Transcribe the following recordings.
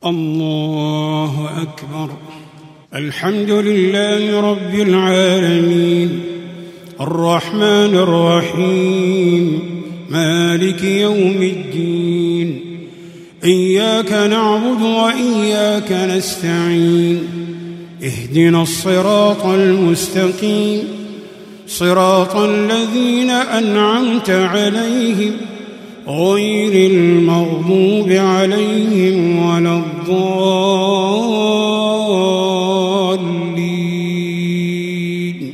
الله أكبر. الحمد لله رب العالمين الرحمن الرحيم مالك يوم الدين إياك نعبد وإياك نستعين اهدنا الصراط المستقيم صراط الذين أنعمت عليهم غير المغضوب عليهم ولا الضالين.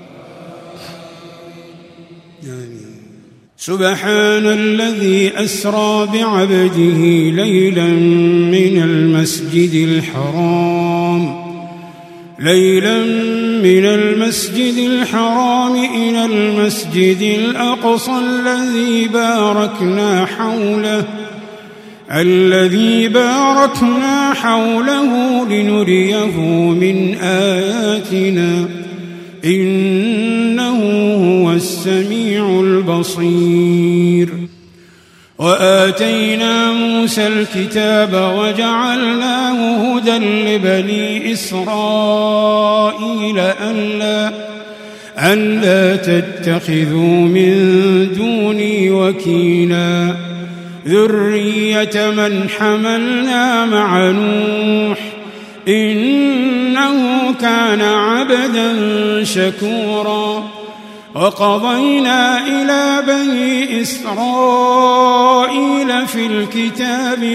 سبحان الذي أسرى بعبده ليلا من المسجد الحرام إلى المسجد الأقصى الذي باركنا حوله لنريه من آياتنا إنه هو السميع البصير. وآتينا موسى الكتاب وجعلناه هدى لبني إسرائيل ألا تتخذوا من دوني وكيلا ذرية من حملنا مع نوح إنه كان عبدا شكورا. وقضينا إلى بني إسرائيل في الكتاب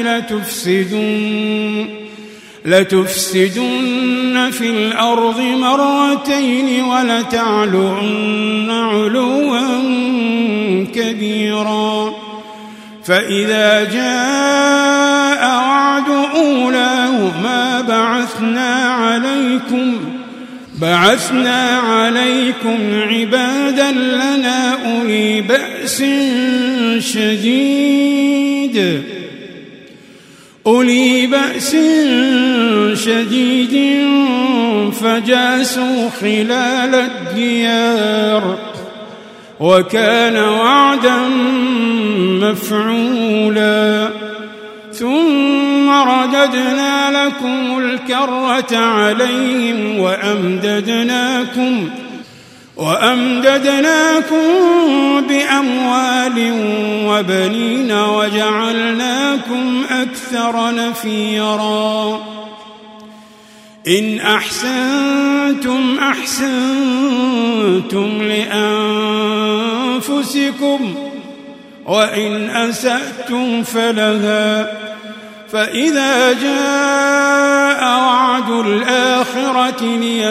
لتفسدن في الأرض مرتين ولتعلن علوا كبيرا. فإذا جاء وعد أولاهما بعثنا عليكم عبادا لنا أولي بأس شديد فجاسوا خلال الديار وكان وعدا مفعولا. ثم رددنا لكم الكرة عليهم وأمددناكم بأموال وبنين وجعلناكم أكثر نفيرا. إن أحسنتم أحسنتم لأنفسكم وإن أسأتم فلها. فإذا جاء وعد الآخرة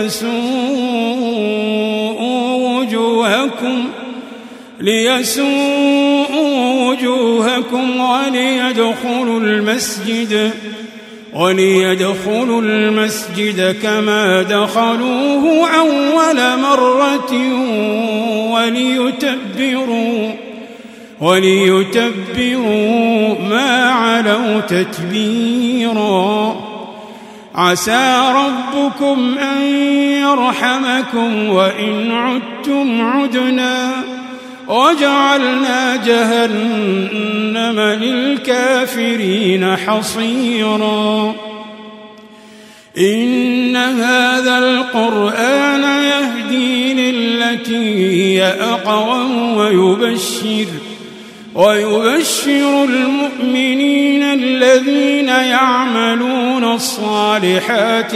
ليسوءوا وجوهكم وليدخلوا المسجد كما دخلوه أول مرة وليتبروا ما علوا تتبيرا. عسى ربكم أن يرحمكم وإن عدتم عدنا وجعلنا جهنم للكافرين حصيرا. إن هذا القرآن يهدي للتي هي أقوم ويبشر المؤمنين الذين يعملون الصالحات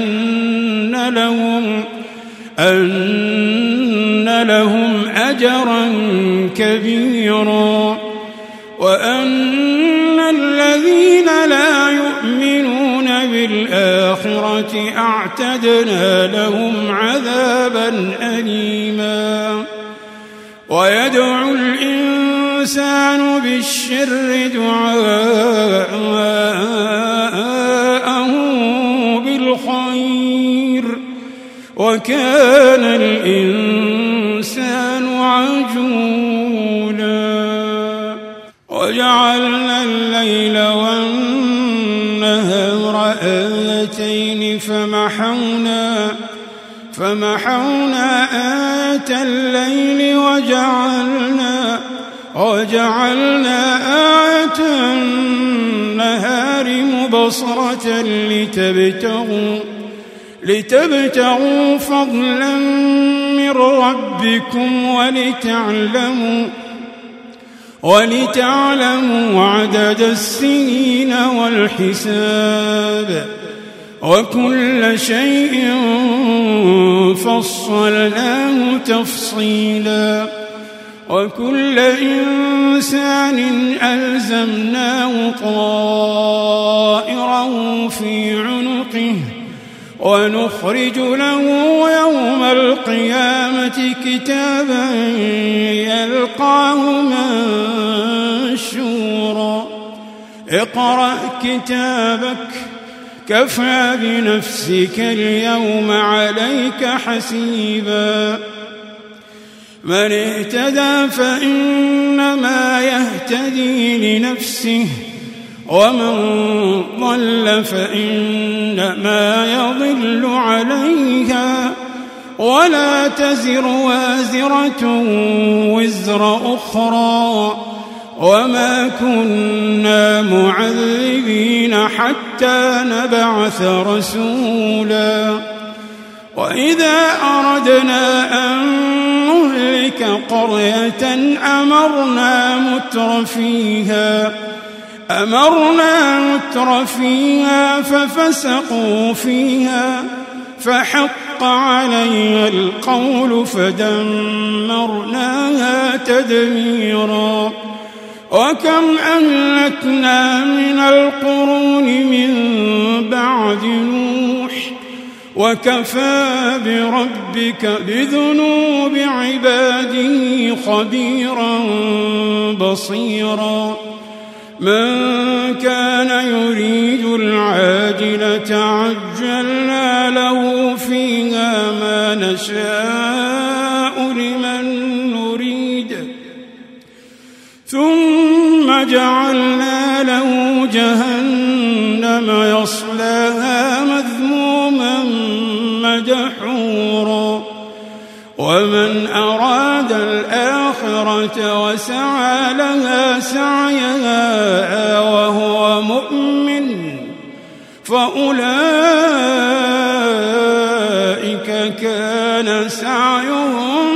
أن لهم أجرا كبيرا وأن الذين لا يؤمنون بالآخرة أعتدنا لهم عذابا أليما. ويدعو الإنسان بالشر دعاءه بالخير وكان الإنسان عجولا. وجعلنا الليل والنهار آيتين فمحونا آية الليل وجعلنا آية النهار مبصرة لتبتغوا فضلا من ربكم ولتعلموا عدد السنين والحساب وكل شيء فصلناه تفصيلا وكل إنسان ألزمناه طائره في عنقه ونخرج له يوم القيامة كتابا يلقاه منشورا اقرأ كتابك كفى بنفسك اليوم عليك حسيبا من اهتدى فإنما يهتدي لنفسه ومن ضل فإنما يضل عليها ولا تزر وازرة وزر أخرى وما كنا معذبين حتى نبعث رسولا وإذا أردنا أن نهلك قرية أمرنا متر فيها ففسقوا فيها فحق عليها القول فدمرناها تدميرا وكم أهلكنا من القرون من بعد نوح وكفى بربك بذنوب عباده خبيرا بصيرا من كان يريد العاجلة عجلنا له فيها ما نشاء لمن نريد ثم جعلنا له جهنم يصلاها مذموما مدحورا ومن أراد الآخرة وسعى لها سعيها وهو مؤمن فأولئك كان سعيهم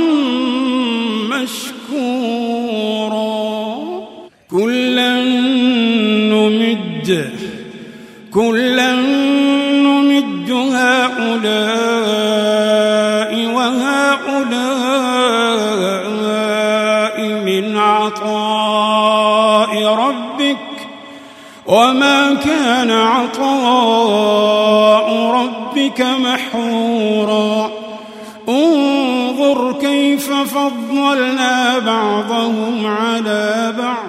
مشكورا كلا نمد هؤلاء وهؤلاء من عطاء ربك وما كان عطاء ربك محورا انظر كيف فضلنا بعضهم على بعض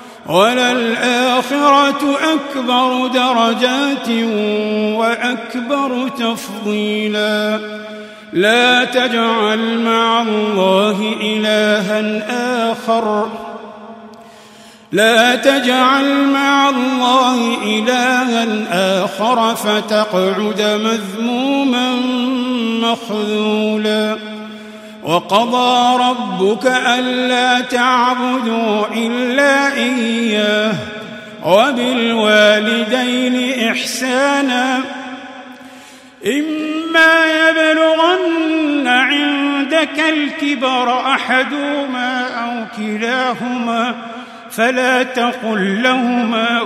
وللآخرة أكبر درجات وأكبر تفضيلا لا تجعل مع الله إلها آخر فتقعد مذموما مخذولا وقضى ربك ألا تعبدوا إلا إياه وبالوالدين إحسانا إما يبلغن عندك الكبر أحدهما أو كلاهما فلا تقل لهما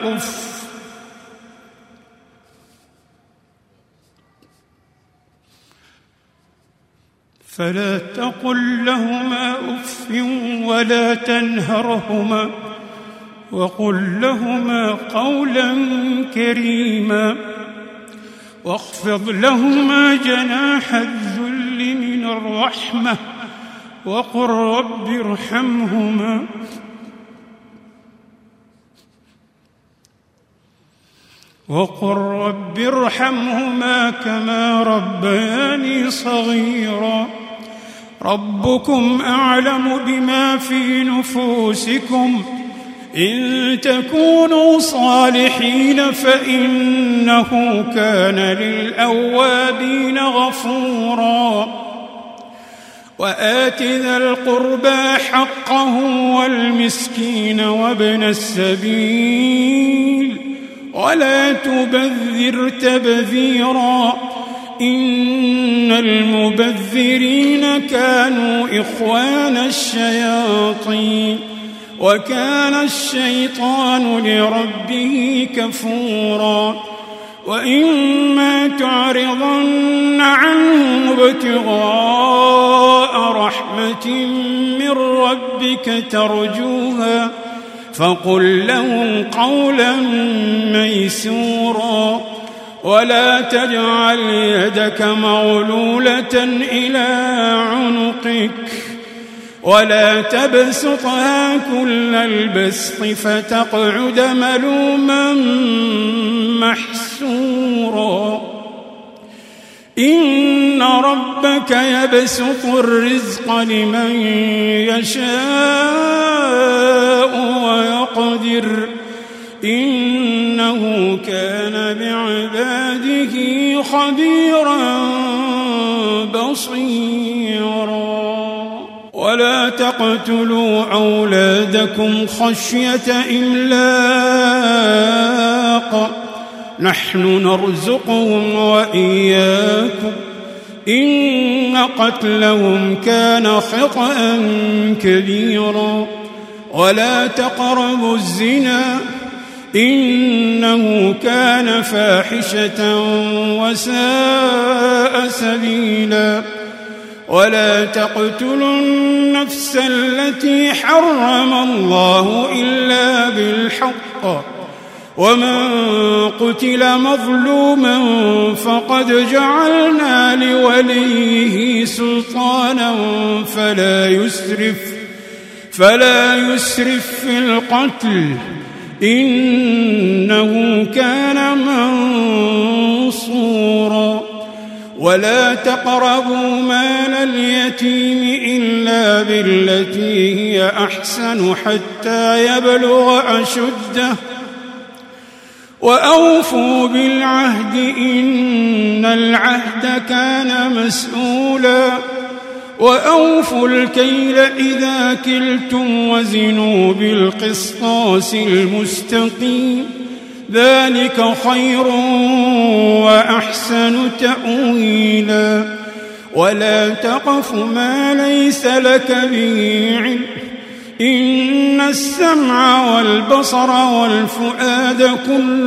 أف ولا تنهرهما وقل لهما قولا كريما واخفض لهما جناح الذل من الرحمة وقل رب ارحمهما كما ربياني صغيرا ربكم أعلم بما في نفوسكم إن تكونوا صالحين فإنه كان للأوابين غفورا وآت ذا القربى حقه والمسكين وابن السبيل ولا تبذر تبذيرا إن المبذرين كانوا إخوان الشياطين وكان الشيطان لربه كفورا وإما تعرضن عنهم ابتغاء رحمة من ربك ترجوها فقل لهم قولا ميسورا ولا تجعل يدك مغلولة إلى عنقك ولا تبسطها كل البسط فتقعد ملوما محسورا إن ربك يبسط الرزق لمن يشاء ويقدر إنه كان بعباده خبيرا بصيرا ولا تقتلوا أولادكم خشية إملاق نحن نرزقهم وإياكم إن قتلهم كان خطأ كبيرا ولا تقربوا الزنا إنه كان فاحشة وساء سبيلا ولا تقتلوا النفس التي حرم الله إلا بالحق ومن قتل مظلوما فقد جعلنا لوليه سلطانا فلا يسرف في القتل إنه كان منصورا ولا تقربوا مال اليتيم إلا بالتي هي أحسن حتى يبلغ أشده وأوفوا بالعهد إن العهد كان مسؤولا وأوفوا الكيل إذا كلتم وزنوا بالقسطاس المستقيم ذلك خير وأحسن تأويلا ولا تقف ما ليس لك به علم إن السمع والبصر والفؤاد كل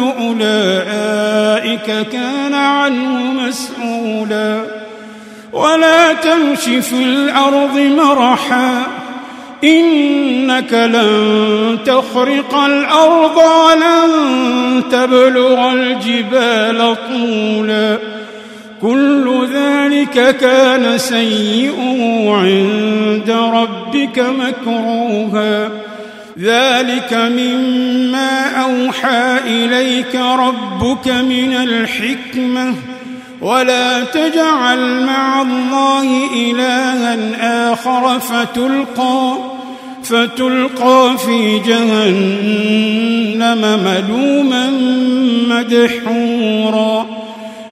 أولئك كان عنه مسؤولا ولا تمش في الأرض مرحا إنك لن تخرق الأرض ولن تبلغ الجبال طولا كل ذلك كان سيئه عند ربك مكروها ذلك مما أوحى إليك ربك من الحكمة ولا تجعل مع الله إلها آخر فتلقى في جهنم ملوما مدحورا